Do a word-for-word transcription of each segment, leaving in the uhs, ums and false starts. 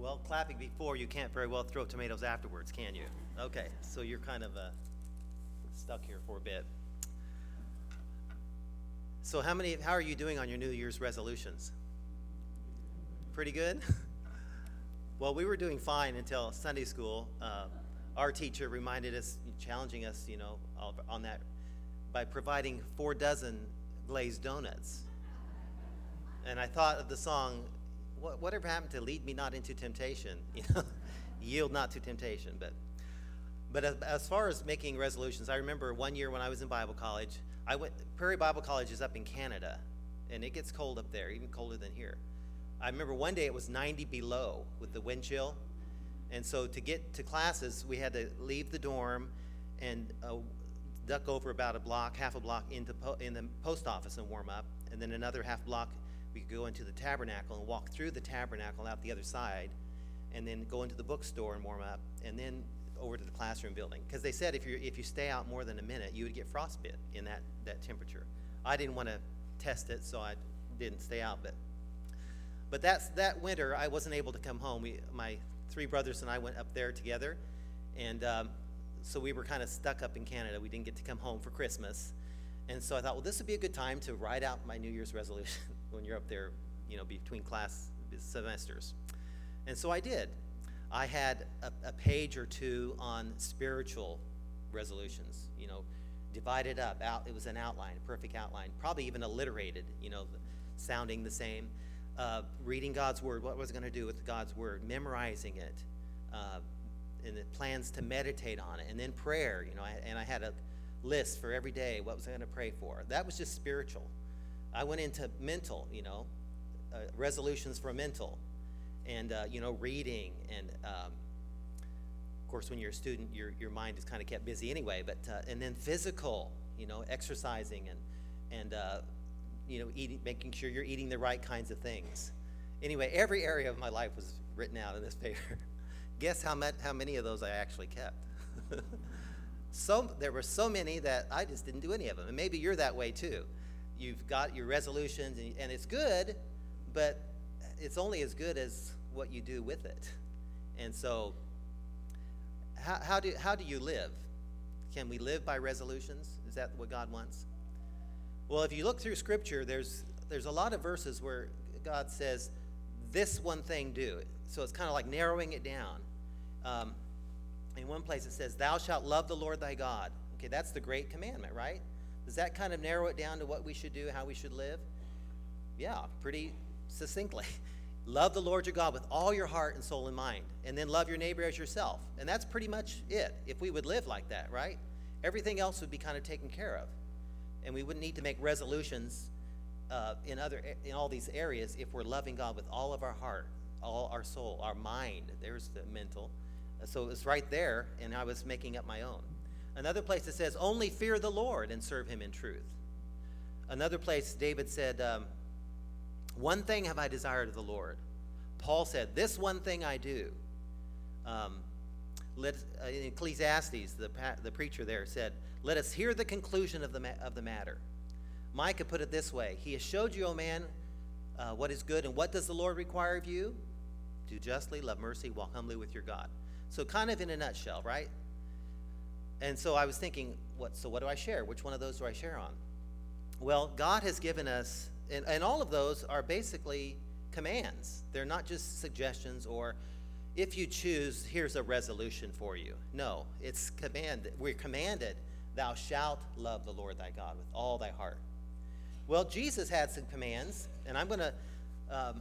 Well, clapping before, you can't very well throw tomatoes afterwards, can you? Okay, so you're kind of uh, stuck here for a bit. So how many? How are you doing on your New Year's resolutions? Pretty good? Well, we were doing fine until Sunday school. Uh, our teacher reminded us, challenging us, you know, on that by providing four dozen glazed donuts. And I thought of the song, what, whatever happened to lead me not into temptation, you know, yield not to temptation. But but as, as far as making resolutions, I remember one year when I was in Bible college, I went, Prairie Bible College is up in Canada, and it gets cold up there, even colder than here. I remember one day it was ninety below with the wind chill, and so to get to classes, we had to leave the dorm and uh, duck over about a block, half a block into po- in the post office and warm up, and then another half block we could go into the tabernacle and walk through the tabernacle out the other side, and then go into the bookstore and warm up, and then over to the classroom building. Because they said if you if you stay out more than a minute, you would get frostbite in that, that temperature. I didn't want to test it, so I didn't stay out. But but that's that winter, I wasn't able to come home. We, my three brothers and I went up there together, and um, so we were kind of stuck up in Canada. We didn't get to come home for Christmas. And so I thought, well, this would be a good time to write out my New Year's resolution when you're up there, you know, between class semesters. And so I did. I had a, a page or two on spiritual resolutions, you know, divided up. Out, it was an outline, a perfect outline, probably even alliterated, you know, sounding the same. Uh, reading God's Word, what was I going to do with God's Word? Memorizing it, uh, and the plans to meditate on it. And then prayer, you know, I, and I had a list for every day, what was I going to pray for? That was just spiritual. I went into mental, you know, uh, resolutions for mental, and, uh, you know, reading. And, um, of course, when you're a student, your your mind is kind of kept busy anyway. But uh, and then physical, you know, exercising and, and uh, you know, eating, making sure you're eating the right kinds of things. Anyway, every area of my life was written out in this paper. Guess how, met, how many of those I actually kept? So there were so many that I just didn't do any of them. And maybe you're that way too. You've got your resolutions, and, and it's good, but it's only as good as what you do with it. And so how, how do how do you live? Can we live by resolutions? Is that what God wants? Well, if you look through Scripture, there's there's a lot of verses where God says, this one thing do. So it's kind of like narrowing it down. Um, In one place it says, thou shalt love the Lord thy God. Okay, that's the great commandment, right? Does that kind of narrow it down to what we should do, how we should live? Yeah, pretty succinctly. Love the Lord your God with all your heart and soul and mind. And then love your neighbor as yourself. And that's pretty much it, if we would live like that, right? Everything else would be kind of taken care of. And we wouldn't need to make resolutions uh, in other in all these areas if we're loving God with all of our heart, all our soul, our mind. There's the mental. So it's right there, and I was making up my own. Another place it says, only fear the Lord and serve him in truth. Another place, David said, um, one thing have I desired of the Lord. Paul said, this one thing I do. Um, let, uh, in Ecclesiastes, the, the preacher there said, let us hear the conclusion of the, ma- of the matter. Micah put it this way, he has showed you, O man, uh, what is good, and what does the Lord require of you? Do justly, love mercy, walk humbly with your God. So kind of in a nutshell, right? And so I was thinking, what? So what do I share? Which one of those do I share on? Well, God has given us, and, and all of those are basically commands. They're not just suggestions or, if you choose, here's a resolution for you. No, it's commanded. We're commanded, thou shalt love the Lord thy God with all thy heart. Well, Jesus had some commands, and I'm going to um,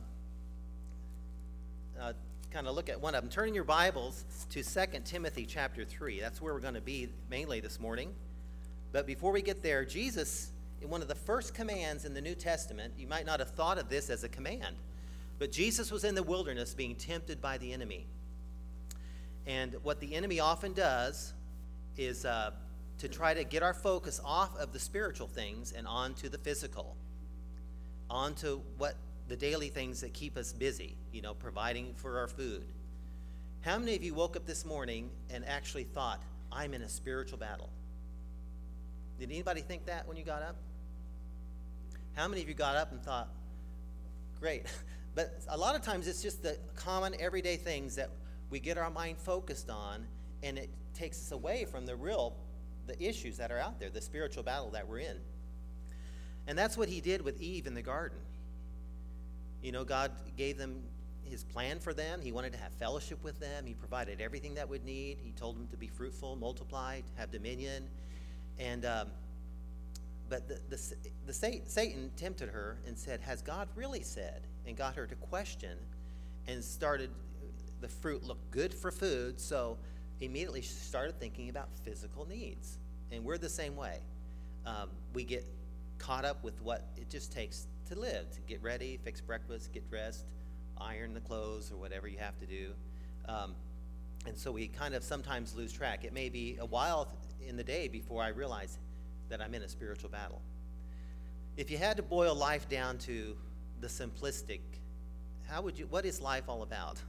uh, kind of look at one of them. Turn in your Bibles to Second Timothy chapter three. That's where we're going to be mainly this morning. But before we get there, Jesus, in one of the first commands in the New Testament, you might not have thought of this as a command, but Jesus was in the wilderness being tempted by the enemy. And what the enemy often does is uh, to try to get our focus off of the spiritual things and onto the physical, onto what the daily things that keep us busy, you know, providing for our food. How many of you woke up this morning and actually thought, I'm in a spiritual battle? Did anybody think that when you got up? How many of you got up and thought, great, But a lot of times it's just the common everyday things that we get our mind focused on, and it takes us away from the real, the issues that are out there, the spiritual battle that we're in. And that's what he did with Eve in the garden. You know, God gave them his plan for them. He wanted to have fellowship with them. He provided everything that would need. He told them to be fruitful, multiply, have dominion. And um, but the, the, the Satan tempted her and said, has God really said? And got her to question, and started, the fruit looked good for food, so immediately she started thinking about physical needs. And we're the same way. Um, we get caught up with what it just takes to live, to get ready, fix breakfast, get dressed, iron the clothes, or whatever you have to do. Um, and so we kind of sometimes lose track. It may be a while in the day before I realize that I'm in a spiritual battle. If you had to boil life down to the simplistic, how would you, what is life all about?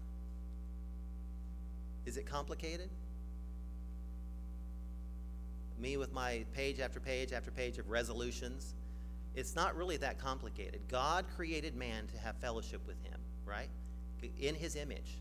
Is it complicated? Me with my page after page after page of resolutions, it's not really that complicated. God created man to have fellowship with him, right? In his image.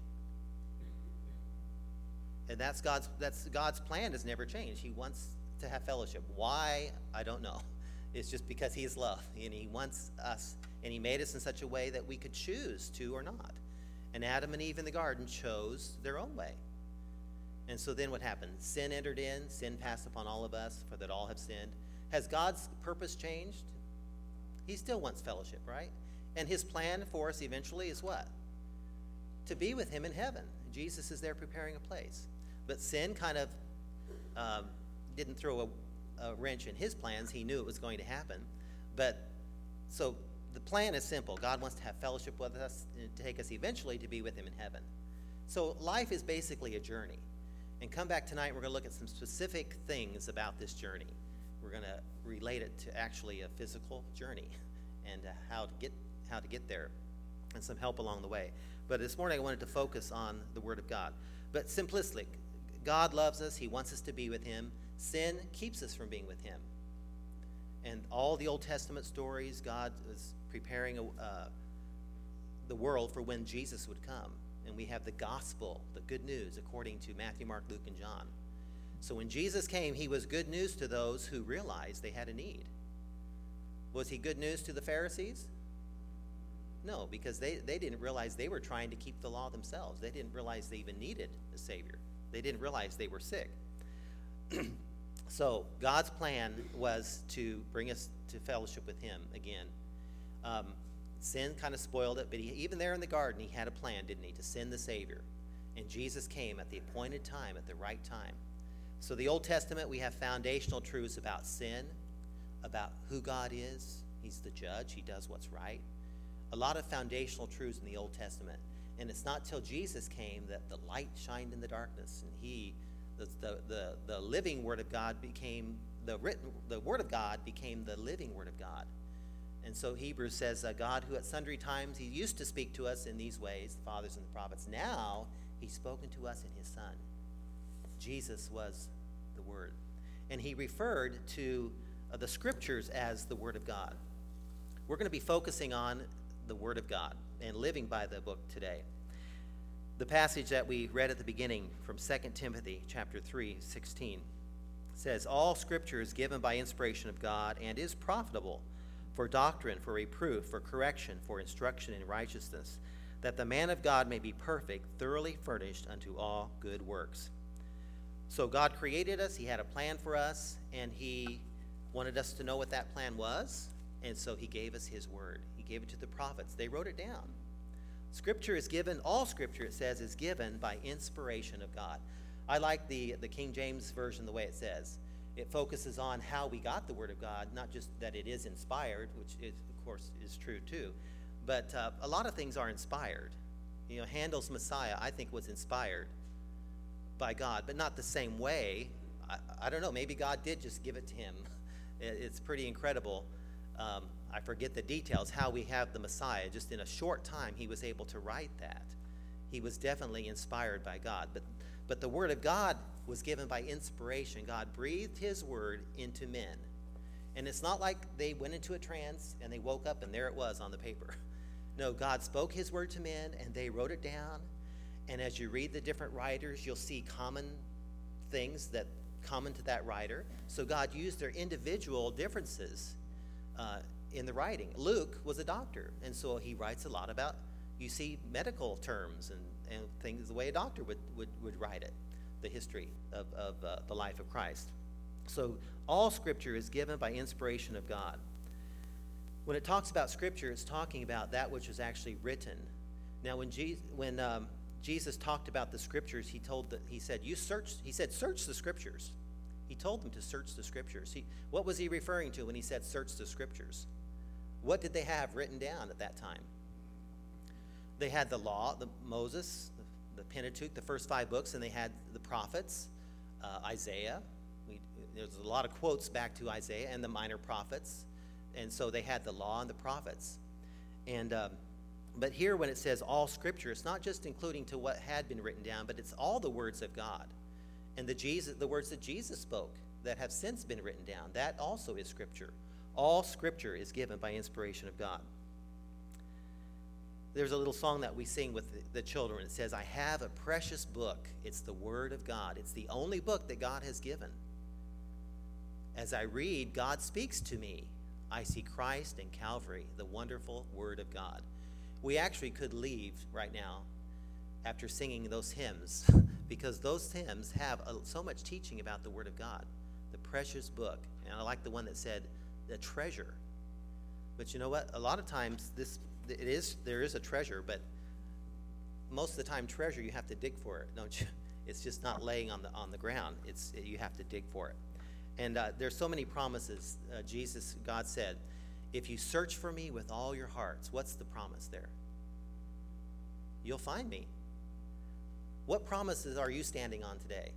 And that's God's that's God's plan has never changed. He wants to have fellowship. Why? I don't know. It's just because he is love, and he wants us, and he made us in such a way that we could choose to or not. And Adam and Eve in the garden chose their own way. And so then what happened? Sin entered in, sin passed upon all of us, for that all have sinned. Has God's purpose changed? He still wants fellowship, right? And his plan for us eventually is what? To be with him in heaven. Jesus is there preparing a place. But sin kind of um, didn't throw a, a wrench in his plans. He knew it was going to happen. But so the plan is simple. God wants to have fellowship with us and to take us eventually to be with him in heaven. So life is basically a journey. And come back tonight, we're going to look at some specific things about this journey. We're going to relate it to actually a physical journey and uh, how to get how to get there and some help along the way. But this morning I wanted to focus on the Word of God. But simplistic, God loves us. He wants us to be with him. Sin keeps us from being with him. And all the Old Testament stories, God is preparing a, uh, the world for when Jesus would come. And we have the gospel, the good news, according to Matthew, Mark, Luke, and John. So when Jesus came, he was good news to those who realized they had a need. Was he good news to the Pharisees? No, because they, they didn't realize they were trying to keep the law themselves. They didn't realize they even needed a Savior. They didn't realize they were sick. So God's plan was to bring us to fellowship with him again. Um, Sin kind of spoiled it, but he, even there in the garden, he had a plan, didn't he, to send the Savior. And Jesus came at the appointed time, at the right time. So the Old Testament, we have foundational truths about sin, about who God is. He's the judge. He does what's right. A lot of foundational truths in the Old Testament. And it's not till Jesus came that the light shined in the darkness, and he, the the the, the living Word of God became the written. The Word of God became the living Word of God. And so Hebrews says, uh, God, who at sundry times he used to speak to us in these ways, the fathers and the prophets, now he's spoken to us in his Son. Jesus was the Word. And he referred to uh, the Scriptures as the Word of God. We're going to be focusing on the Word of God and living by the book today. The passage that we read at the beginning from Second Timothy chapter three, sixteen says, all Scripture is given by inspiration of God and is profitable for doctrine, for reproof, for correction, for instruction in righteousness, that the man of God may be perfect, thoroughly furnished unto all good works. So God created us, he had a plan for us, and he wanted us to know what that plan was, and so he gave us his word. He gave it to the prophets. They wrote it down. Scripture is given, all Scripture, it says, is given by inspiration of God. I like the, the King James Version the way it says. It focuses on how we got the Word of God, not just that it is inspired, which is, of course is true too, but uh, a lot of things are inspired. You know, Handel's Messiah, I think, was inspired by God, but not the same way. I, I don't know, maybe God did just give it to him. It, it's pretty incredible. Um, I forget the details, how we have the Messiah. Just in a short time, he was able to write that. He was definitely inspired by God, but But the Word of God was given by inspiration. God breathed his word into men. And it's not like they went into a trance and they woke up and there it was on the paper. No, God spoke his word to men, and they wrote it down. And as you read the different writers, you'll see common things that common to that writer. So God used their individual differences uh, in the writing. Luke was a doctor, and so he writes a lot about, you see, medical terms and, and things the way a doctor would, would, would write it, the history of, of uh, the life of Christ. So all Scripture is given by inspiration of God. When it talks about Scripture, it's talking about that which was actually written. Now, when Jesus, when um, Jesus talked about the Scriptures, he told that he said, "You search." He said, "Search the Scriptures." He told them to search the Scriptures. He, what was he referring to when he said, "Search the Scriptures"? What did they have written down at that time? They had the law, the Moses, the, the Pentateuch, the first five books, and they had the prophets, uh, Isaiah. We, there's a lot of quotes back to Isaiah and the minor prophets. And so they had the law and the prophets. And um, but here when it says all Scripture, it's not just including to what had been written down, but it's all the words of God. And the Jesus, the words that Jesus spoke that have since been written down, that also is Scripture. All Scripture is given by inspiration of God. There's a little song that we sing with the, the children. It says, "I have a precious book. It's the Word of God. It's the only book that God has given. As I read, God speaks to me. I see Christ in Calvary, the wonderful Word of God." We actually could leave right now after singing those hymns because those hymns have a, so much teaching about the Word of God, the precious book. And I like the one that said, the treasure. But you know what? A lot of times this it is there is a treasure, but most of the time treasure you have to dig for it, don't you? It's just not laying on the on the ground. It's you have to dig for it. And uh, there's so many promises. Uh, Jesus, God said, "If you search for me with all your hearts," what's the promise there? You'll find me. What promises are you standing on today?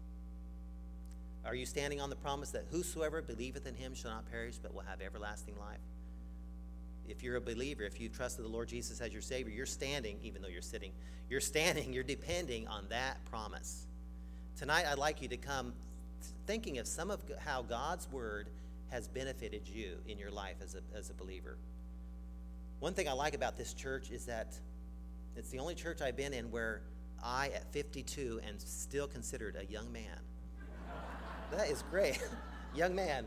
Are you standing on the promise that whosoever believeth in him shall not perish but will have everlasting life? If you're a believer, if you trusted the Lord Jesus as your Savior, you're standing, even though you're sitting, you're standing, you're depending on that promise. Tonight, I'd like you to come thinking of some of how God's Word has benefited you in your life as a, as a believer. One thing I like about this church is that it's the only church I've been in where I, at fifty-two, am still considered a young man. That is great. Young man.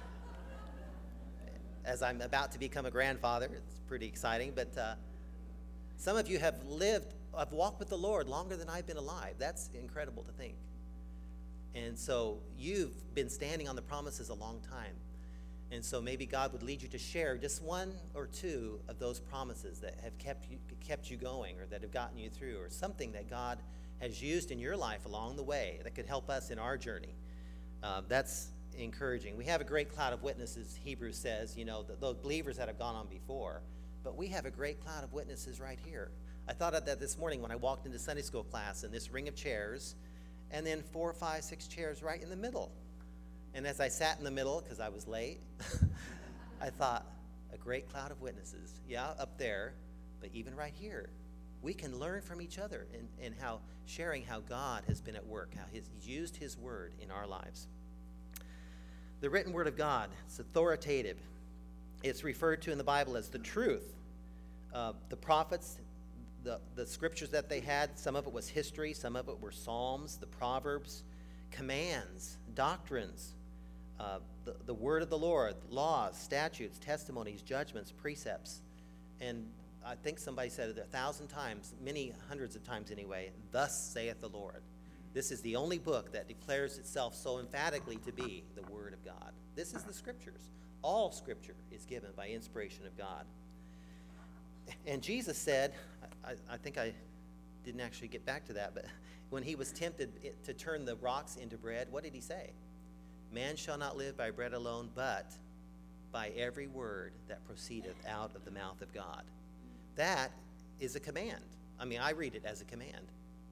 As I'm about to become a grandfather, it's pretty exciting, but uh, some of you have lived, have walked with the Lord longer than I've been alive. That's incredible to think. And so you've been standing on the promises a long time. And so maybe God would lead you to share just one or two of those promises that have kept you, kept you going or that have gotten you through, or something that God has used in your life along the way that could help us in our journey. Uh, that's encouraging. We have a great cloud of witnesses, Hebrews says, you know, the, those believers that have gone on before. But we have a great cloud of witnesses right here. I thought of that this morning when I walked into Sunday school class, and this ring of chairs, and then four, five, six chairs right in the middle. And as I sat in the middle, because I was late, I thought, a great cloud of witnesses. Yeah, up there, but even right here. We can learn from each other and, and how sharing how God has been at work, how he's used his word in our lives. The written word of God, it's authoritative. It's referred to in the Bible as the truth. Uh, the prophets, the, the scriptures that they had, some of it was history, some of it were Psalms, the Proverbs, commands, doctrines, uh, the, the word of the Lord, laws, statutes, testimonies, judgments, precepts. And I think somebody said it a thousand times, many hundreds of times anyway, "Thus saith the Lord." This is the only book that declares itself so emphatically to be the Word of God. This is the Scriptures. All Scripture is given by inspiration of God. And Jesus said, I, I think I didn't actually get back to that, but when he was tempted to turn the rocks into bread, what did he say? "Man shall not live by bread alone, but by every word that proceedeth out of the mouth of God." That is a command. I mean, I read it as a command.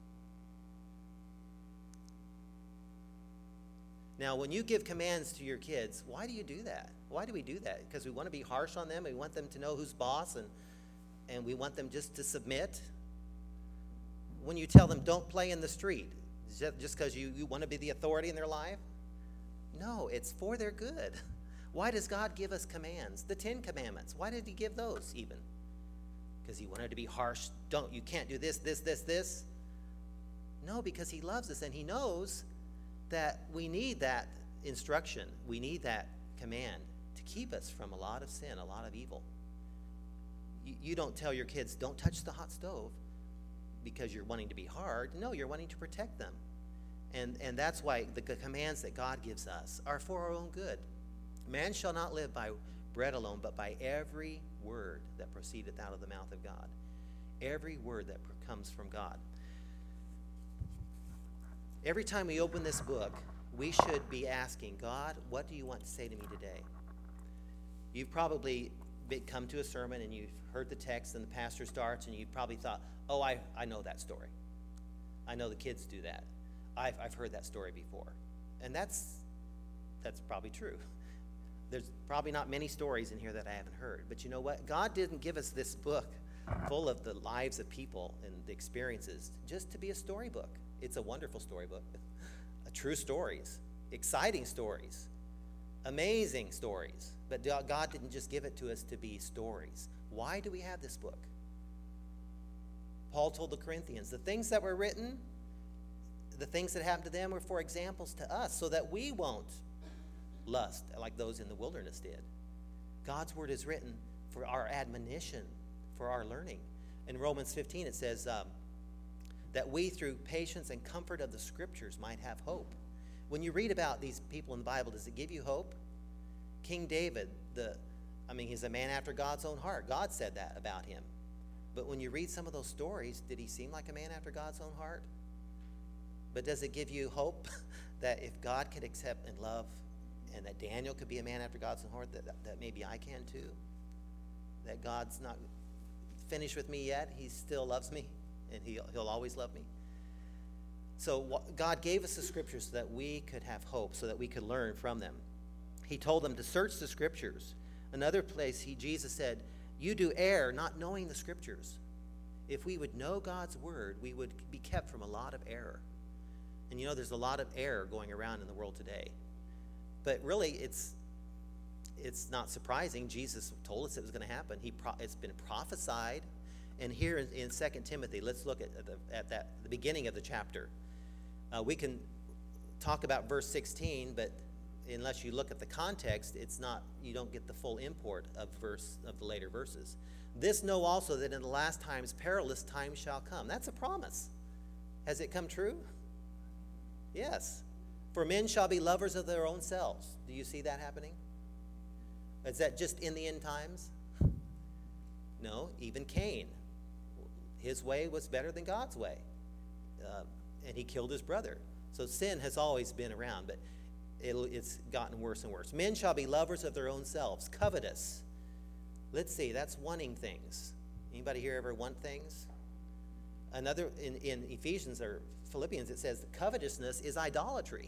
Now, when you give commands to your kids, why do you do that? Why do we do that? Because we want to be harsh on them? We want them to know who's boss, and, and we want them just to submit? When you tell them, don't play in the street, is that just because you, you want to be the authority in their life? No, it's for their good. Why does God give us commands? The Ten Commandments, why did he give those even? Because he wanted to be harsh. Don't, you can't do this, this, this, this. No, because he loves us and he knows that we need that instruction. We need that command to keep us from a lot of sin, a lot of evil. You, you don't tell your kids, don't touch the hot stove because you're wanting to be hard. No, you're wanting to protect them. And, and that's why the commands that God gives us are for our own good. Man shall not live by bread alone, but by every word that proceedeth out of the mouth of God. Every word that comes from God. Every time we open this book, we should be asking, God, what do you want to say to me today? You've probably been, come to a sermon and you've heard the text and the pastor starts and you've probably thought, oh, I, I know that story. I know the kids do that. I've, I've heard that story before. And that's, that's probably true. There's probably not many stories in here that I haven't heard. But you know what? God didn't give us this book full of the lives of people and the experiences just to be a storybook. It's a wonderful storybook. True stories, exciting stories, amazing stories. But God didn't just give it to us to be stories. Why do we have this book? Paul told the Corinthians, the things that were written, the things that happened to them were for examples to us so that we won't lust like those in the wilderness did. God's word is written for our admonition, for our learning. In Romans fifteen it says um, that we through patience and comfort of the scriptures might have hope. When you read about these people in the Bible, does it give you hope? King David, the, I mean, he's a man after God's own heart. God said that about him. But when you read some of those stories, did he seem like a man after God's own heart? But does it give you hope that if God could accept and love, and that Daniel could be a man after God's own heart, that, that, that maybe I can too? That God's not finished with me yet. He still loves me, and he'll, he'll always love me. So God gave us the scriptures so that we could have hope, so that we could learn from them. He told them to search the scriptures. Another place, he, Jesus said, you do err not knowing the scriptures. If we would know God's word, we would be kept from a lot of error. And you know, there's a lot of error going around in the world today. But really, it's it's not surprising. Jesus told us it was going to happen. He pro- it's been prophesied. And here in, in Second Timothy, let's look at, at, the, at that the beginning of the chapter. Uh, we can talk about verse sixteen, but unless you look at the context, it's not, you don't get the full import of verse of the later verses. This know also that in the last times perilous times shall come. That's a promise. Has it come true? Yes. For men shall be lovers of their own selves. Do you see that happening? Is that just in the end times? No, even Cain. His way was better than God's way. Uh, and he killed his brother. So sin has always been around, but It'll, it's gotten worse and worse. Men shall be lovers of their own selves, covetous. Let's see, that's wanting things. Anybody here ever want things? Another, in, in Ephesians or Philippians, it says covetousness is idolatry.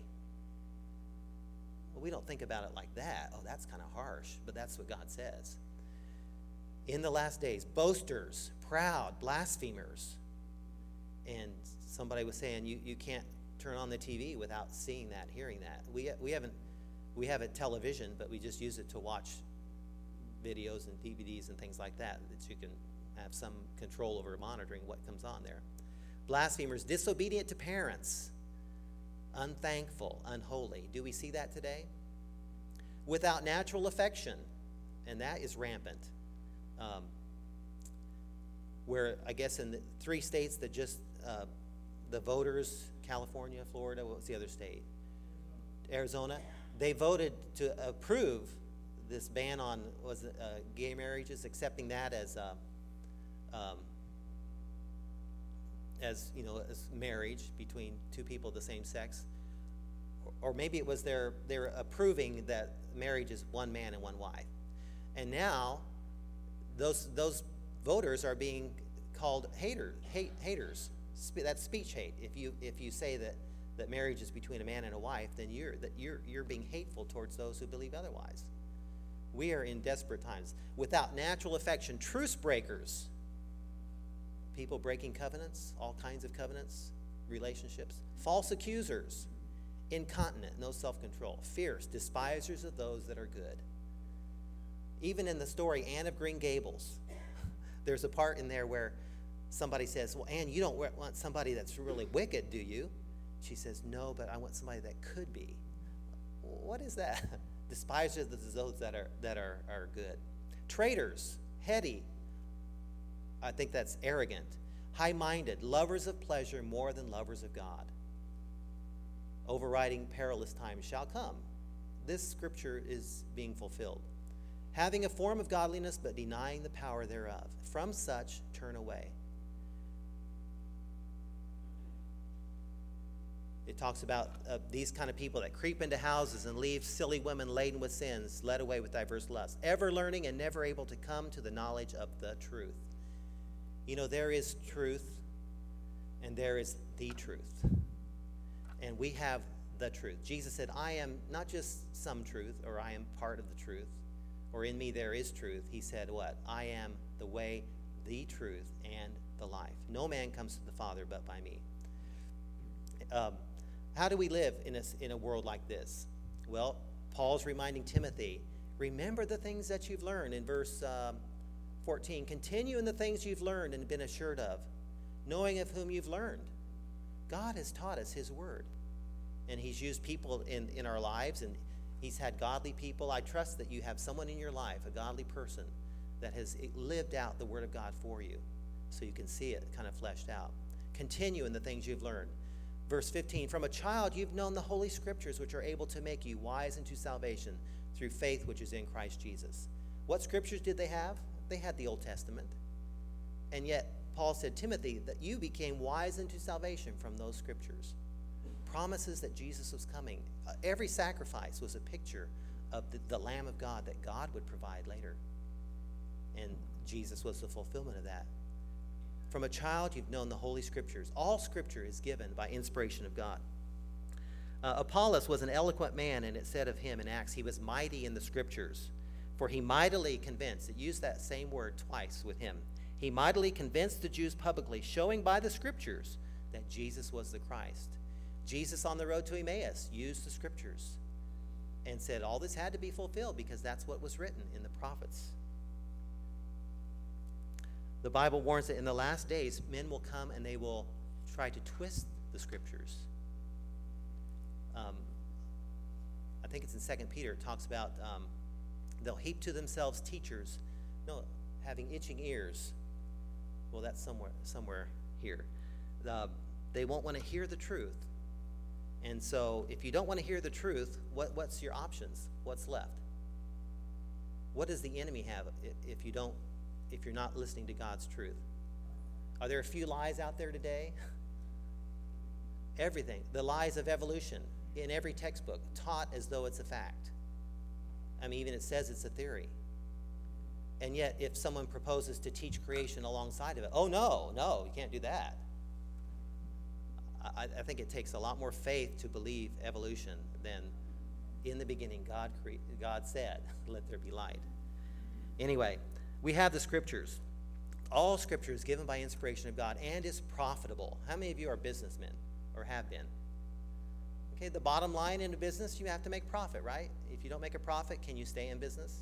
Well, we don't think about it like that. Oh, that's kind of harsh, but that's what God says. In the last days, boasters, proud, blasphemers. And somebody was saying, you, you can't turn on the T V without seeing that, hearing that. We we haven't we have it television, but we just use it to watch videos and D V Ds and things like that, that you can have some control over monitoring what comes on there. Blasphemers, disobedient to parents, unthankful, unholy. Do we see that today? Without natural affection, and that is rampant. Um, where I guess in the three states that just uh, the voters, California, Florida, what was the other state? Arizona. They voted to approve this ban on was it, uh, gay marriages, accepting that as uh, um, as you know as marriage between two people of the same sex, or, or maybe it was they're they're approving that marriage is one man and one wife, and now those those voters are being called hater hate haters. That's speech hate. If you if you say that, that marriage is between a man and a wife, then you're that you're you're being hateful towards those who believe otherwise. We are in desperate times. Without natural affection, truce breakers. People breaking covenants, all kinds of covenants, relationships. False accusers, incontinent, no self-control, fierce, despisers of those that are good. Even in the story Anne of Green Gables, There's a part in there where somebody says, well, Ann, you don't want somebody that's really wicked, do you? She says, no, but I want somebody that could be. What is that? Despisers of those that are that are, are good. Traitors, heady. I think that's arrogant. High-minded, lovers of pleasure more than lovers of God. Overriding perilous times shall come. This scripture is being fulfilled. Having a form of godliness, but denying the power thereof. From such turn away. It talks about uh, these kind of people that creep into houses and leave silly women laden with sins, led away with diverse lusts, ever learning and never able to come to the knowledge of the truth. You know, there is truth, and there is the truth. And we have the truth. Jesus said, I am not just some truth, or I am part of the truth, or in me there is truth. He said what? I am the way, the truth, and the life. No man comes to the Father but by me. Um, how do we live in a, in a world like this? Well, Paul's reminding Timothy, remember the things that you've learned in verse um, fourteen. Continue in the things you've learned and been assured of, knowing of whom you've learned. God has taught us his word. And he's used people in, in our lives, and he's had godly people. I trust that you have someone in your life, a godly person, that has lived out the word of God for you, so you can see it kind of fleshed out. Continue in the things you've learned. Verse fifteen, from a child you've known the holy scriptures, which are able to make you wise unto salvation through faith which is in Christ Jesus. What scriptures did they have? They had the Old Testament. And yet Paul said, Timothy, that you became wise unto salvation from those scriptures. Promises that Jesus was coming. Uh, every sacrifice was a picture of the, the Lamb of God that God would provide later. And Jesus was the fulfillment of that. From a child, you've known the Holy Scriptures. All Scripture is given by inspiration of God. Uh, Apollos was an eloquent man, and it said of him in Acts, he was mighty in the Scriptures, for he mightily convinced. It used that same word twice with him. He mightily convinced the Jews publicly, showing by the Scriptures that Jesus was the Christ. Jesus on the road to Emmaus used the Scriptures and said all this had to be fulfilled because that's what was written in the prophets. The Bible warns that in the last days, men will come and they will try to twist the Scriptures. Um, I think it's in Second Peter. It talks about um, they'll heap to themselves teachers, no, having itching ears. Well, that's somewhere somewhere here. Uh, they won't want to hear the truth. And so if you don't want to hear the truth, what, what's your options? What's left? What does the enemy have if you don't, if you're not listening to God's truth? Are there a few lies out there today? Everything. The lies of evolution in every textbook, taught as though it's a fact. I mean, even it says it's a theory. And yet, if someone proposes to teach creation alongside of it, oh, no, no, you can't do that. I, I think it takes a lot more faith to believe evolution than in the beginning God cre- God said, let there be light. Anyway, we have the Scriptures. All Scripture is given by inspiration of God and is profitable. How many of you are businessmen or have been? Okay, the bottom line in a business, you have to make profit, right? If you don't make a profit, can you stay in business?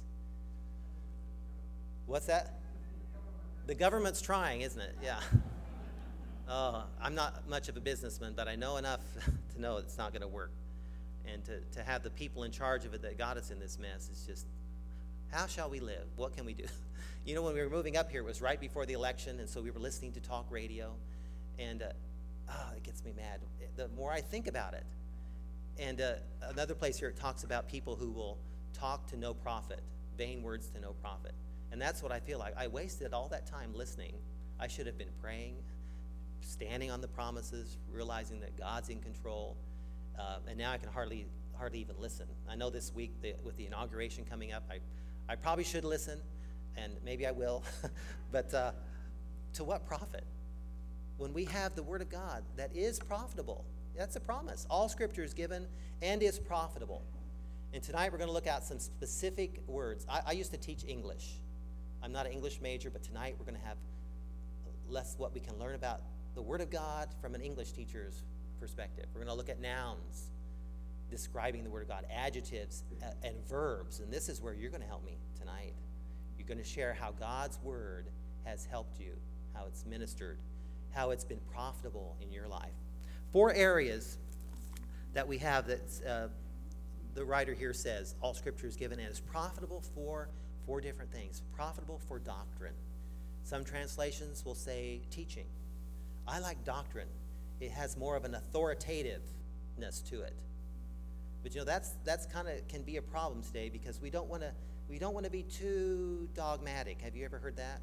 What's that? The government's trying, isn't it? Yeah. Oh, I'm not much of a businessman, but I know enough to know it's not going to work. And to, to have the people in charge of it that got us in this mess is just, how shall we live? What can we do? You know, when we were moving up here, it was right before the election, and so we were listening to talk radio, and uh, oh, it gets me mad. The more I think about it. And uh, another place here, it talks about people who will talk to no profit, vain words to no profit. And that's what I feel like. I wasted all that time listening. I should have been praying, standing on the promises, realizing that God's in control. Uh, and now I can hardly hardly even listen. I know this week the, with the inauguration coming up, I, I probably should listen, and maybe I will. But uh, to what profit? When we have the Word of God that is profitable, that's a promise. All Scripture is given and is profitable. And tonight we're going to look at some specific words. I, I used to teach English. I'm not an English major, but tonight we're going to have less what we can learn about the Word of God from an English teacher's perspective. We're going to look at nouns describing the Word of God, adjectives uh, and verbs. And this is where you're going to help me tonight. You're going to share how God's Word has helped you, how it's ministered, how it's been profitable in your life. Four areas that we have that uh, the writer here says all Scripture is given and is profitable for four different things. Profitable for doctrine. Some translations will say teaching. I like doctrine. It has more of an authoritativeness to it. But you know, that's that's kind of can be a problem today because we don't want to we don't want to be too dogmatic. Have you ever heard that?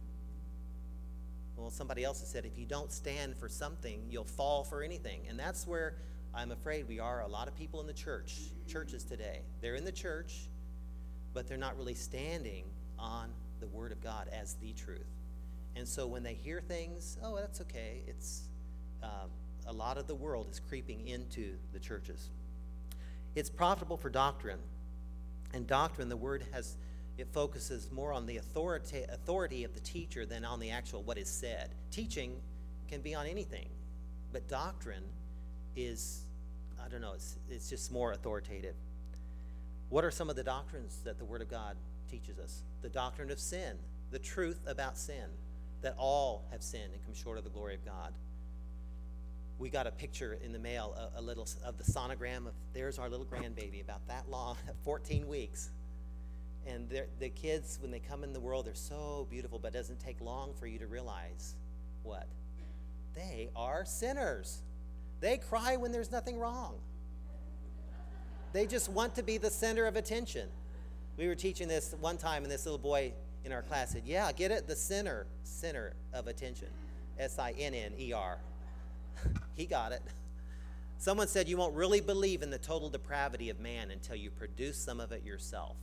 Well, somebody else has said if you don't stand for something, you'll fall for anything. And that's where I'm afraid we are. A lot of people in the church, churches today, they're in the church, but they're not really standing on the Word of God as the truth. And so when they hear things, oh, that's okay. It's uh, a lot of the world is creeping into the churches. It's profitable for doctrine. And doctrine, the word has, it focuses more on the authority, authority of the teacher than on the actual what is said. Teaching can be on anything, but doctrine is, I don't know, it's, it's just more authoritative. What are some of the doctrines that the Word of God teaches us? The doctrine of sin, the truth about sin, that all have sinned and come short of the glory of God. We got a picture in the mail, a, a little of the sonogram of, there's our little grandbaby, about that long, fourteen weeks. And the kids, when they come in the world, they're so beautiful, but it doesn't take long for you to realize what? They are sinners. They cry when there's nothing wrong. They just want to be the center of attention. We were teaching this one time, and this little boy in our class said, yeah, get it? The center, center of attention. S I N N E R. He got it. Someone said you won't really believe in the total depravity of man until you produce some of it yourself.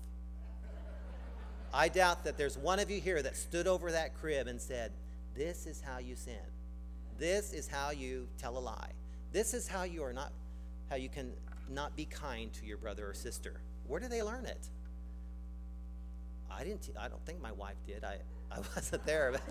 I doubt that there's one of you here that stood over that crib and said, this is how you sin. This is how you tell a lie. This is how you are not, how you can not be kind to your brother or sister. Where do they learn it? I didn't, I don't think my wife did. I, I wasn't there. But,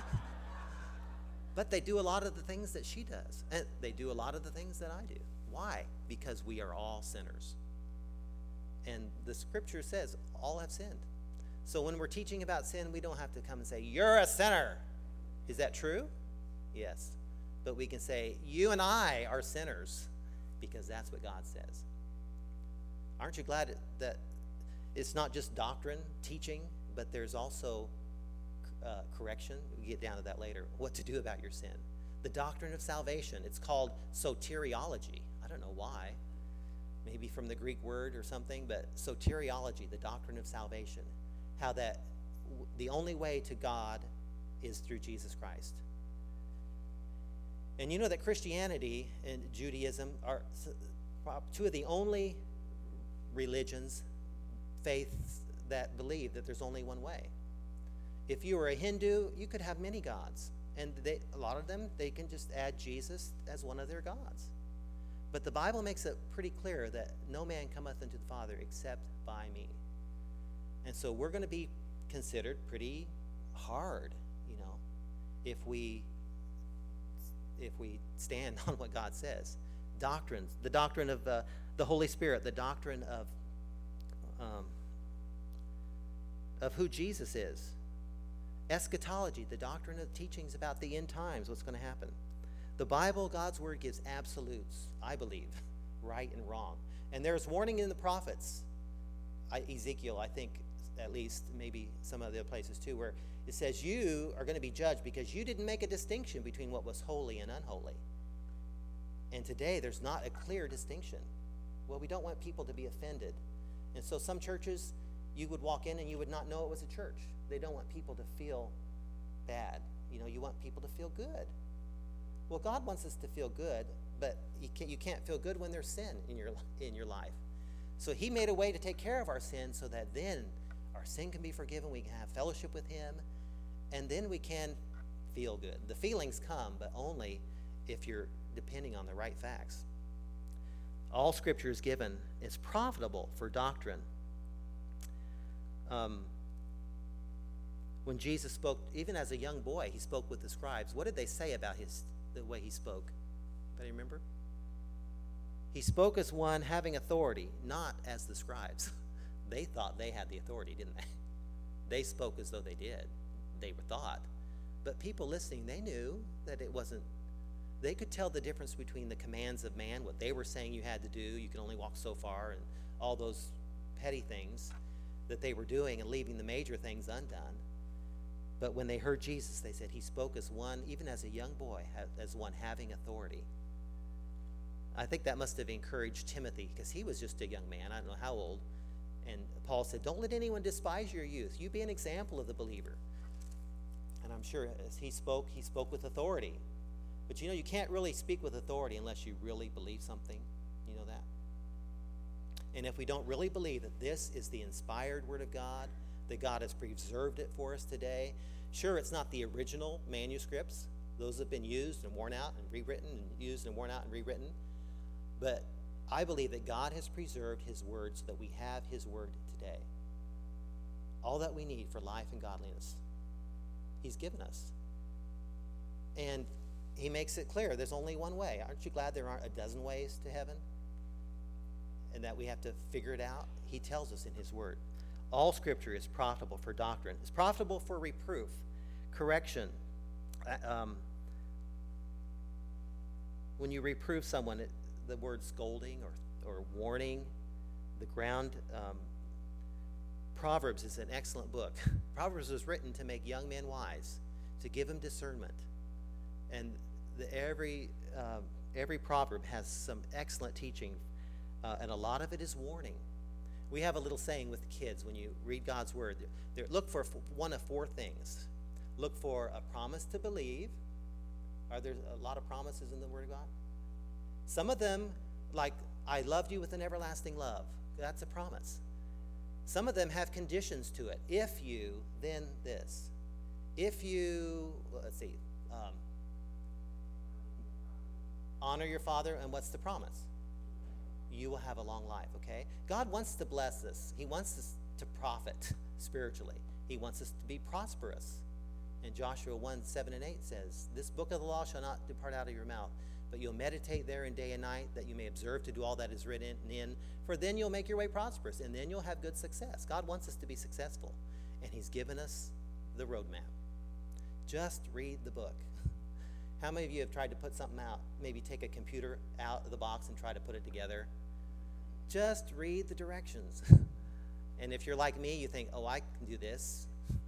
but they do a lot of the things that she does. And they do a lot of the things that I do. Why? Because we are all sinners. And the scripture says all have sinned. So when we're teaching about sin, we don't have to come and say, you're a sinner. Is that true? Yes. But we can say, you and I are sinners, because that's what God says. Aren't you glad that it's not just doctrine, teaching, but there's also uh, correction? We'll get down to that later. What to do about your sin. The doctrine of salvation. It's called soteriology. I don't know why. Maybe from the Greek word or something, but soteriology, the doctrine of salvation. How that w- the only way to God is through Jesus Christ. And you know that Christianity and Judaism are two of the only religions, faiths, that believe that there's only one way. If you were a Hindu, you could have many gods. And they, a lot of them, they can just add Jesus as one of their gods. But the Bible makes it pretty clear that no man cometh unto the Father except by me. And so we're going to be considered pretty hard, you know, if we if we stand on what God says. Doctrines, the doctrine of uh, the Holy Spirit, the doctrine of um, of who Jesus is. Eschatology, the doctrine of teachings about the end times, what's going to happen. The Bible, God's word, gives absolutes, I believe, right and wrong. And there's warning in the prophets. I, Ezekiel, I think, at least, maybe some other places too, where it says you are going to be judged because you didn't make a distinction between what was holy and unholy. And today, there's not a clear distinction. Well, we don't want people to be offended. And so some churches, you would walk in and you would not know it was a church. They don't want people to feel bad. You know, you want people to feel good. Well, God wants us to feel good, but you can't, you can't feel good when there's sin in your in your life. So he made a way to take care of our sin so that then our sin can be forgiven, we can have fellowship with him, and then we can feel good. The feelings come, but only if you're depending on the right facts. All scripture is given. It's profitable for doctrine. Um, when Jesus spoke, even as a young boy, he spoke with the scribes. What did they say about his the way he spoke? Anybody remember? He spoke as one having authority, not as the scribes. They thought they had the authority, didn't they? They spoke as though they did. They were thought. But people listening, they knew that it wasn't, they could tell the difference between the commands of man, what they were saying you had to do, you can only walk so far, and all those petty things that they were doing and leaving the major things undone. But when they heard Jesus, they said he spoke as one, even as a young boy, as one having authority. I think that must have encouraged Timothy, because he was just a young man, I don't know how old. And Paul said, don't let anyone despise your youth. You be an example of the believer. And I'm sure as he spoke, he spoke with authority. But you know, you can't really speak with authority unless you really believe something. You know that? And if we don't really believe that this is the inspired word of God, that God has preserved it for us today, sure, it's not the original manuscripts. Those have been used and worn out and rewritten and used and worn out and rewritten. But I believe that God has preserved his word so that we have his word today. All that we need for life and godliness, he's given us. And he makes it clear there's only one way. Aren't you glad there aren't a dozen ways to heaven? And that we have to figure it out? He tells us in his word. All scripture is profitable for doctrine. It's profitable for reproof, correction. Um, when you reprove someone, it, the word scolding or, or warning, the ground, um, Proverbs is an excellent book. Proverbs was written to make young men wise, to give them discernment. And the, every, uh, every proverb has some excellent teaching, uh, and a lot of it is warning. We have a little saying with the kids when you read God's word. They're, look for one of four things. Look for a promise to believe. Are there a lot of promises in the word of God? Some of them, like, I loved you with an everlasting love. That's a promise. Some of them have conditions to it. If you, then this. If you, well, let's see, um, honor your father, and what's the promise? You will have a long life, okay? God wants to bless us. He wants us to profit spiritually. He wants us to be prosperous. And Joshua one, seven and eight says, this book of the law shall not depart out of your mouth, but you'll meditate therein day and night, that you may observe to do all that is written in, for then you'll make your way prosperous, and then you'll have good success. God wants us to be successful, and he's given us the roadmap. Just read the book. How many of you have tried to put something out, maybe take a computer out of the box and try to put it together? Just read the directions. And if you're like me, you think, oh, I can do this.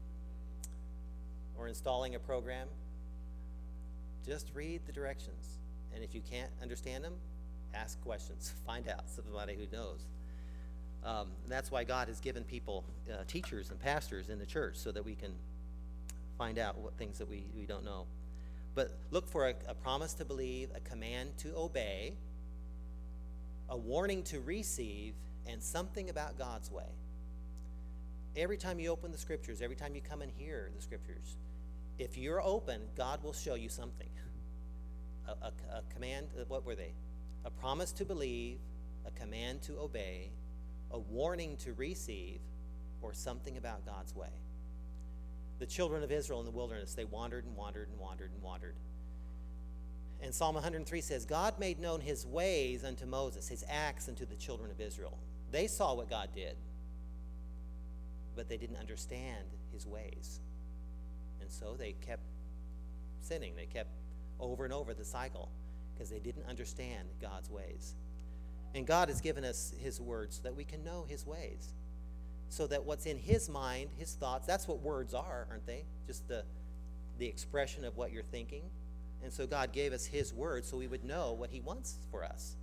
Or installing a program. Just read the directions. And if you can't understand them, ask questions. Find out, somebody who knows. Um, that's why God has given people, uh, teachers and pastors in the church, so that we can find out what things that we, we don't know. But look for a, a promise to believe, a command to obey, a warning to receive, and something about God's way. Every time you open the scriptures, every time you come and hear the scriptures, if you're open, God will show you something. A, a, a command, what were they? A promise to believe, a command to obey, a warning to receive, or something about God's way. The children of Israel in the wilderness, they wandered and wandered and wandered and wandered. And Psalm one hundred three says, God made known his ways unto Moses, his acts unto the children of Israel. They saw what God did, but they didn't understand his ways. And so they kept sinning. They kept over and over the cycle because they didn't understand God's ways. And God has given us his word so that we can know his ways. So that what's in his mind, his thoughts, that's what words are, aren't they? Just the, the expression of what you're thinking. And so God gave us his word so we would know what he wants for us.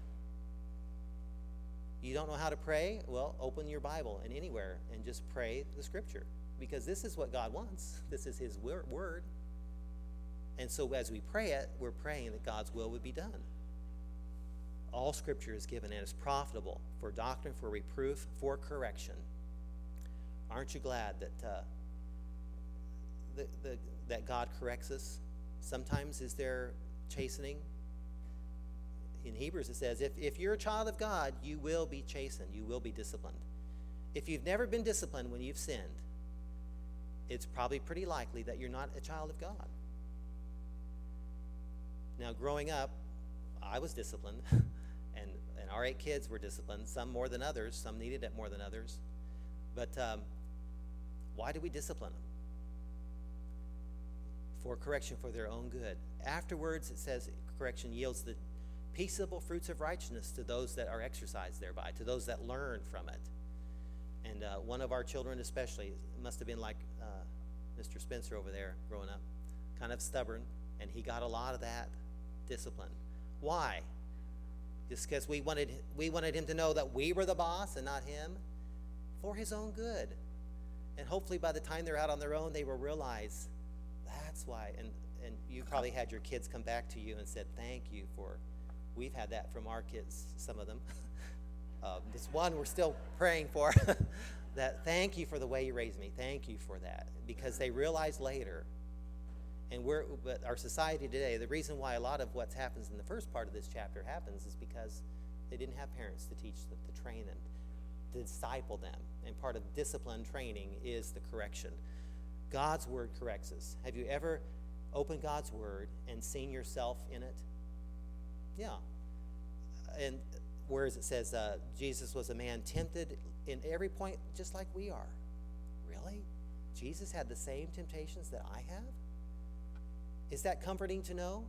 You don't know how to pray? Well, open your Bible and anywhere and just pray the scripture. Because this is what God wants. This is his word. And so as we pray it, we're praying that God's will would be done. All scripture is given and is profitable for doctrine, for reproof, for correction. Aren't you glad that uh, the, the, that God corrects us? Sometimes is there chastening? In Hebrews it says, if, if you're a child of God, you will be chastened. You will be disciplined. If you've never been disciplined when you've sinned, it's probably pretty likely that you're not a child of God. Now, growing up, I was disciplined, and, and our eight kids were disciplined, some more than others, some needed it more than others. But um, why do we discipline them? for correction for their own good. Afterwards, it says correction yields the peaceable fruits of righteousness to those that are exercised thereby, to those that learn from it. And uh, one of our children especially, must have been like uh, Mister Spencer over there growing up, kind of stubborn, and he got a lot of that discipline. Why? Just because we wanted, we wanted him to know that we were the boss and not him, for his own good. And hopefully by the time they're out on their own, they will realize that's why. And, and you probably had your kids come back to you and said, thank you for, we've had that from our kids, some of them. uh, this one we're still praying for, that thank you for the way you raised me. Thank you for that. Because they realize later, and we're, but our society today, the reason why a lot of what happens in the first part of this chapter happens is because they didn't have parents to teach them, to train them, to disciple them. And part of discipline training is the correction. God's word corrects us. Have you ever opened God's word and seen yourself in it? Yeah. And whereas it says uh, Jesus was a man tempted in every point just like we are. Really? Jesus had the same temptations that I have? Is that comforting to know?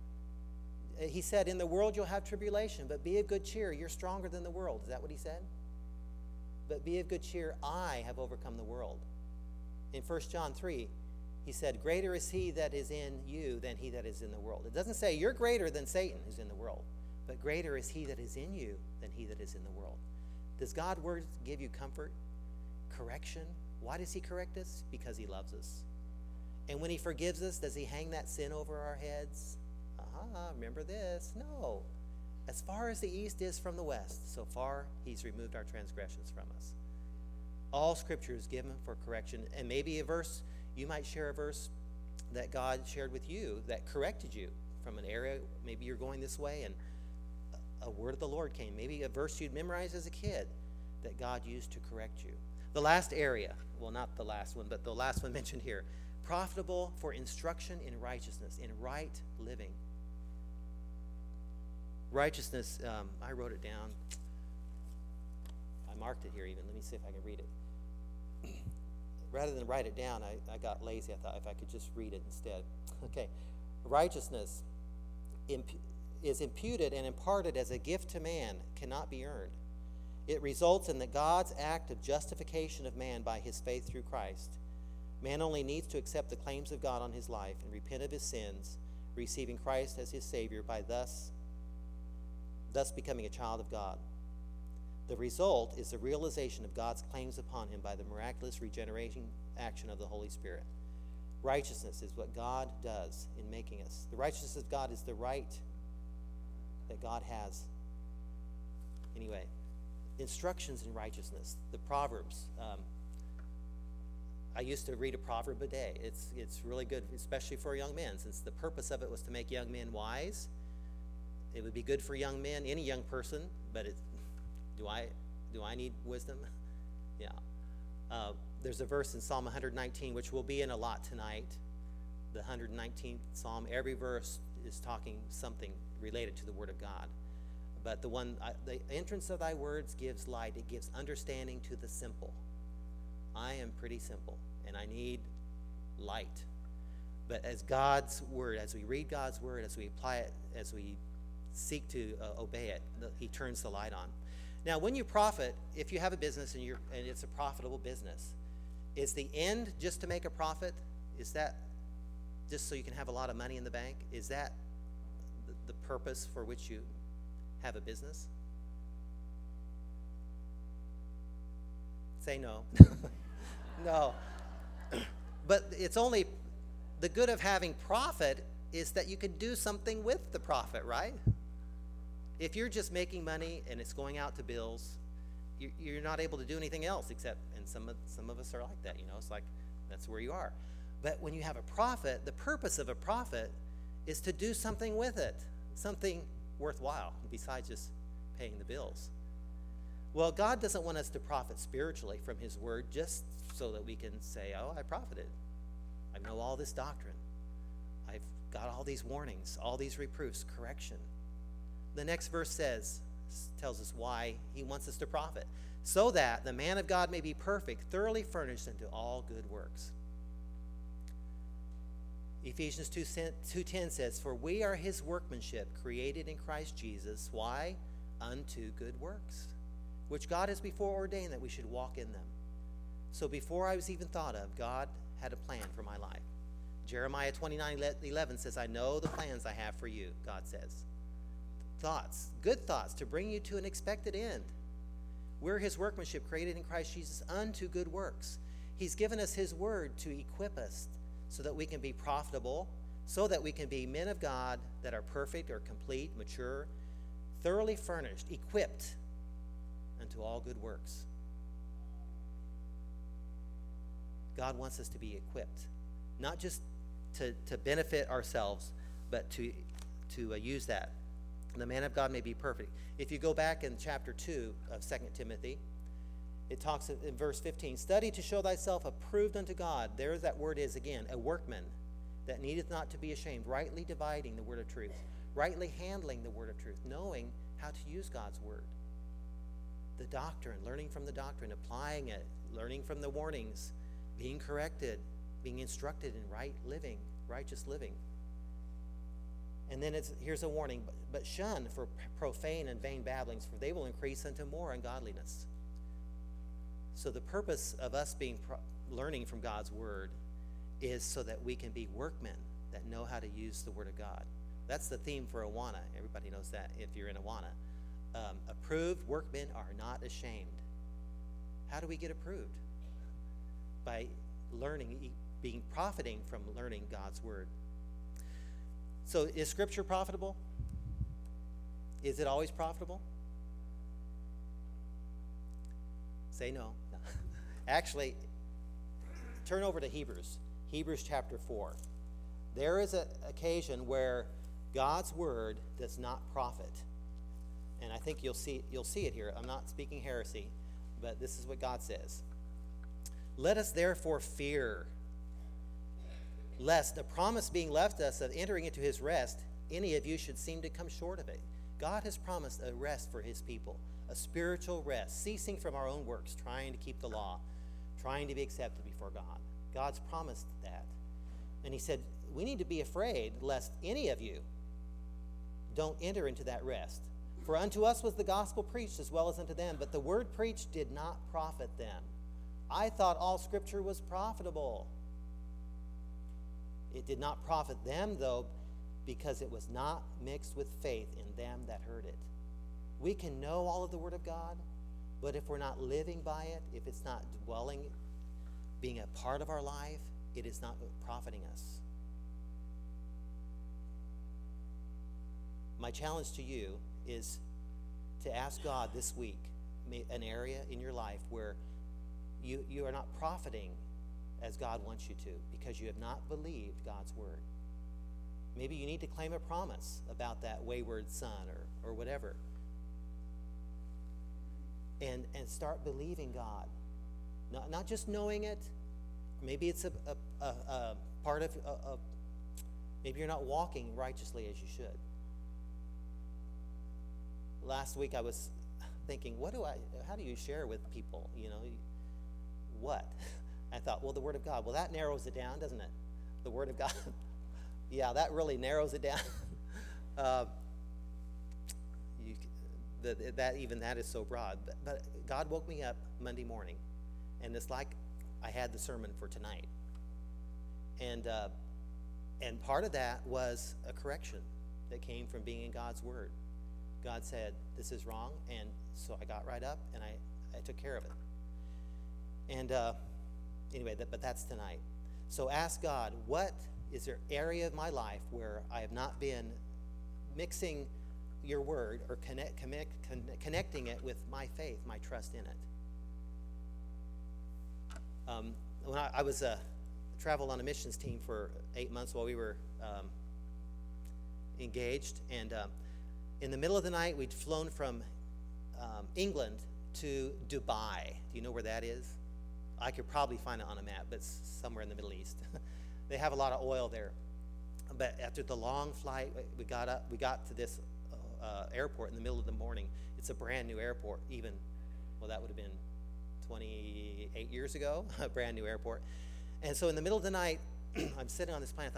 He said, in the world you'll have tribulation, but be of good cheer. You're stronger than the world. Is that what he said? But be of good cheer. I have overcome the world. In First John three, he said, greater is he that is in you than he that is in the world. It doesn't say you're greater than Satan who's in the world, but greater is he that is in you than he that is in the world. Does God's word give you comfort, correction? Why does he correct us? Because he loves us. And when he forgives us, does he hang that sin over our heads? Aha, remember this. No. As far as the east is from the west, so far he's removed our transgressions from us. All scripture is given for correction. And maybe a verse, you might share a verse that God shared with you that corrected you from an area. Maybe you're going this way and a word of the Lord came. Maybe a verse you'd memorized as a kid that God used to correct you. The last area, well, not the last one, but the last one mentioned here, profitable for instruction in righteousness, in right living. Righteousness, um, I wrote it down. I marked it here even. Let me see if I can read it. Rather than write it down, I, I got lazy. I thought if I could just read it instead. Okay. Righteousness imp- is imputed and imparted as a gift to man, cannot be earned. It results in the God's act of justification of man by his faith through Christ. Man only needs to accept the claims of God on his life and repent of his sins, receiving Christ as his Savior by thus, thus becoming a child of God. The result is the realization of God's claims upon him by the miraculous regenerating action of the Holy Spirit. Righteousness is what God does in making us. The righteousness of God is the right that God has. Anyway, instructions in righteousness. The Proverbs. Um, I used to read a proverb a day. It's it's really good, especially for young men, since the purpose of it was to make young men wise. It would be good for young men, any young person, but it, do I do I need wisdom? Yeah. Uh, there's a verse in Psalm one nineteen, which we'll be in a lot tonight. The one hundred nineteenth Psalm, every verse is talking something related to the Word of God. But the one, I, the entrance of thy words gives light. It gives understanding to the simple. I am pretty simple, and I need light. But as God's word, as we read God's word, as we apply it, as we seek to uh, obey it, the, he turns the light on. Now, when you profit, if you have a business and you're and it's a profitable business, is the end just to make a profit? Is that just so you can have a lot of money in the bank? Is that the, the purpose for which you have a business? Say no. No. But it's only, the good of having profit is that you can do something with the profit, right? If you're just making money and it's going out to bills, you're not able to do anything else except, and some of, some of us are like that, you know, it's like, that's where you are. But when you have a profit, the purpose of a profit is to do something with it, something worthwhile besides just paying the bills. Well, God doesn't want us to profit spiritually from his word just so that we can say, oh, I profited. I know all this doctrine. I've got all these warnings, all these reproofs, correction. The next verse says, tells us why he wants us to profit. So that the man of God may be perfect, thoroughly furnished unto all good works. Ephesians two ten says, "For we are his workmanship, created in Christ Jesus." Why? "Unto good works, which God has before ordained that we should walk in them." So before I was even thought of, God had a plan for my life. Jeremiah twenty-nine eleven says, "I know the plans I have for you," God says. Thoughts, good thoughts, to bring you to an expected end. We're his workmanship, created in Christ Jesus unto good works. He's given us his word to equip us so that we can be profitable, so that we can be men of God that are perfect or complete, mature, thoroughly furnished, equipped unto all good works. God wants us to be equipped, not just to, to benefit ourselves, but to, to uh, use that. The man of God may be perfect. If you go back in chapter two of Second Timothy, it talks in verse fifteen, "Study to show thyself approved unto God." There that word is again, a workman that needeth not to be ashamed, rightly dividing the word of truth, rightly handling the word of truth, knowing how to use God's word. The doctrine, learning from the doctrine, applying it, learning from the warnings, being corrected, being instructed in right living, righteous living. And then it's, here's a warning, but, but shun for profane and vain babblings, for they will increase unto more ungodliness. So the purpose of us being pro- learning from God's word is so that we can be workmen that know how to use the word of God. That's the theme for Awana. Everybody knows that if you're in Awana. Um, approved workmen are not ashamed. How do we get approved? By learning, being profiting from learning God's word. So is Scripture profitable? Is it always profitable? Say no. Actually, turn over to Hebrews. Hebrews chapter four. There is an occasion where God's word does not profit. And I think you'll see, you'll see it here. I'm not speaking heresy, but this is what God says. "Let us therefore fear, lest the promise being left us of entering into his rest, any of you should seem to come short of it." God has promised a rest for his people, a spiritual rest, ceasing from our own works, trying to keep the law, trying to be accepted before God. God's promised that. And he said, we need to be afraid lest any of you don't enter into that rest. "For unto us was the gospel preached as well as unto them, but the word preached did not profit them." I thought all scripture was profitable. It did not profit them, though, because it was not mixed with faith in them that heard it. We can know all of the word of God, but if we're not living by it, if it's not dwelling, being a part of our life, it is not profiting us. My challenge to you is to ask God this week an area in your life where you, you are not profiting as God wants you to because you have not believed God's word. Maybe you need to claim a promise about that wayward son or, or whatever. And, and start believing God. Not, not just knowing it. Maybe it's a, a, a, a part of, a, a, maybe you're not walking righteously as you should. Last week I was thinking, what do I, how do you share with people, you know, what? I thought, well, the Word of God. Well, that narrows it down, doesn't it? The Word of God. Yeah, that really narrows it down. uh, you, the, that even that is so broad. But, but God woke me up Monday morning, and it's like I had the sermon for tonight. And uh, and part of that was a correction that came from being in God's Word. God said, this is wrong, and so I got right up, and I, I took care of it. And uh, anyway, that, but that's tonight. So ask God, what is there area of my life where I have not been mixing your word or connect, connect, connect, connecting it with my faith, my trust in it? Um, when I, I was uh, traveled on a missions team for eight months while we were um, engaged, and uh, in the middle of the night, we'd flown from um, England to Dubai. Do you know where that is? I could probably find it on a map, but it's somewhere in the Middle East. They have a lot of oil there. But after the long flight, we got up. We got to this uh, airport in the middle of the morning. It's a brand new airport. Even, well, that would have been twenty-eight years ago. A brand new airport. And so in the middle of the night, I'm sitting on this plane. I thought,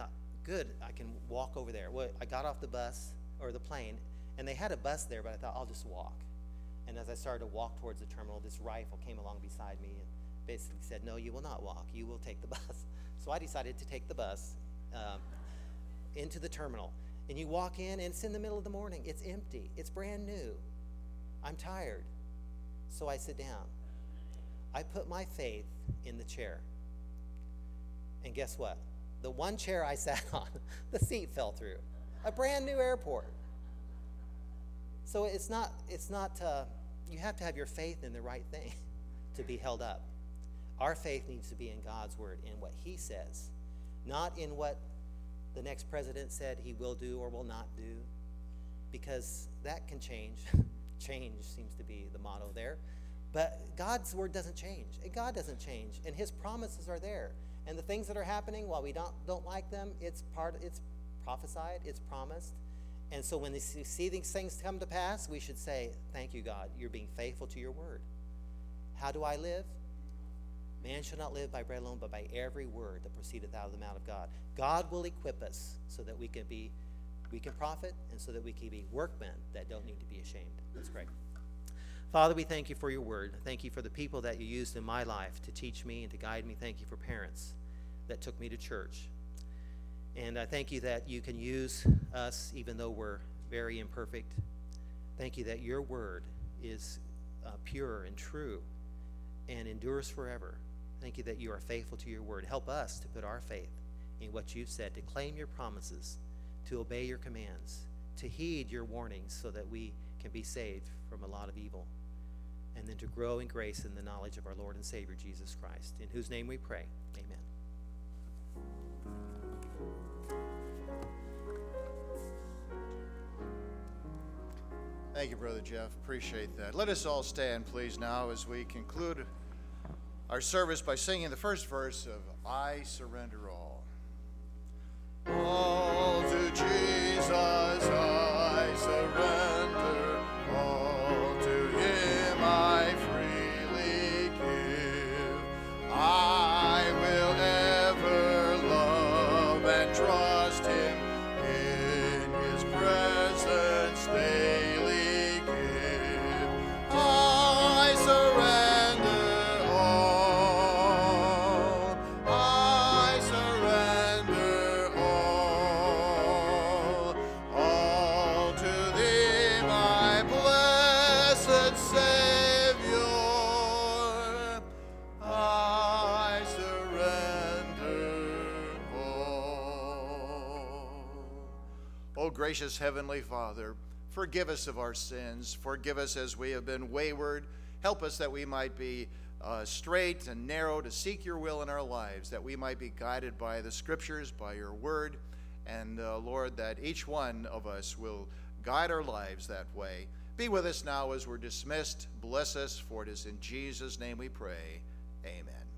good, I can walk over there. Well, I got off the bus or the plane, and they had a bus there, but I thought I'll just walk. And as I started to walk towards the terminal, this rifle came along beside me and basically said, no, you will not walk. You will take the bus. So I decided to take the bus um, into the terminal. And you walk in, and it's in the middle of the morning. It's empty. It's brand new. I'm tired. So I sit down. I put my faith in the chair. And guess what? The one chair I sat on, the seat fell through. A brand new airport. So it's not, it's not, uh, you have to have your faith in the right thing to be held up. Our faith needs to be in God's word, in what he says, not in what the next president said he will do or will not do, because that can change. Change seems to be the motto there. But God's word doesn't change, and God doesn't change, and his promises are there. And the things that are happening, while we don't don't like them, it's part it's prophesied, it's promised. And so when we see these things come to pass, we should say, thank you, God, you're being faithful to your word. How do I live? Man shall not live by bread alone, but by every word that proceedeth out of the mouth of God. God will equip us so that we can be, we can profit, and so that we can be workmen that don't need to be ashamed. Let's pray. Father, we thank you for your word. Thank you for the people that you used in my life to teach me and to guide me. Thank you for parents that took me to church. And I thank you that you can use us even though we're very imperfect. Thank you that your word is uh, pure and true and endures forever. Thank you that you are faithful to your word. Help us to put our faith in what you've said, to claim your promises, to obey your commands, to heed your warnings so that we can be saved from a lot of evil, and then to grow in grace in the knowledge of our Lord and Savior, Jesus Christ, in whose name we pray. Amen. Thank you, Brother Jeff. Appreciate that. Let us all stand, please, now as we conclude our service by singing the first verse of I Surrender All. All to Jesus I surrender, all to him I freely give. I will ever love and trust him, in his presence daily give. I surrender all, I surrender all, all to thee, my blessed Savior, I surrender all. O gracious Heavenly Father, forgive us of our sins. Forgive us as we have been wayward. Help us that we might be uh, straight and narrow to seek your will in our lives, that we might be guided by the scriptures, by your word. And uh, Lord, that each one of us will guide our lives that way. Be with us now as we're dismissed. Bless us, for it is in Jesus' name we pray. Amen.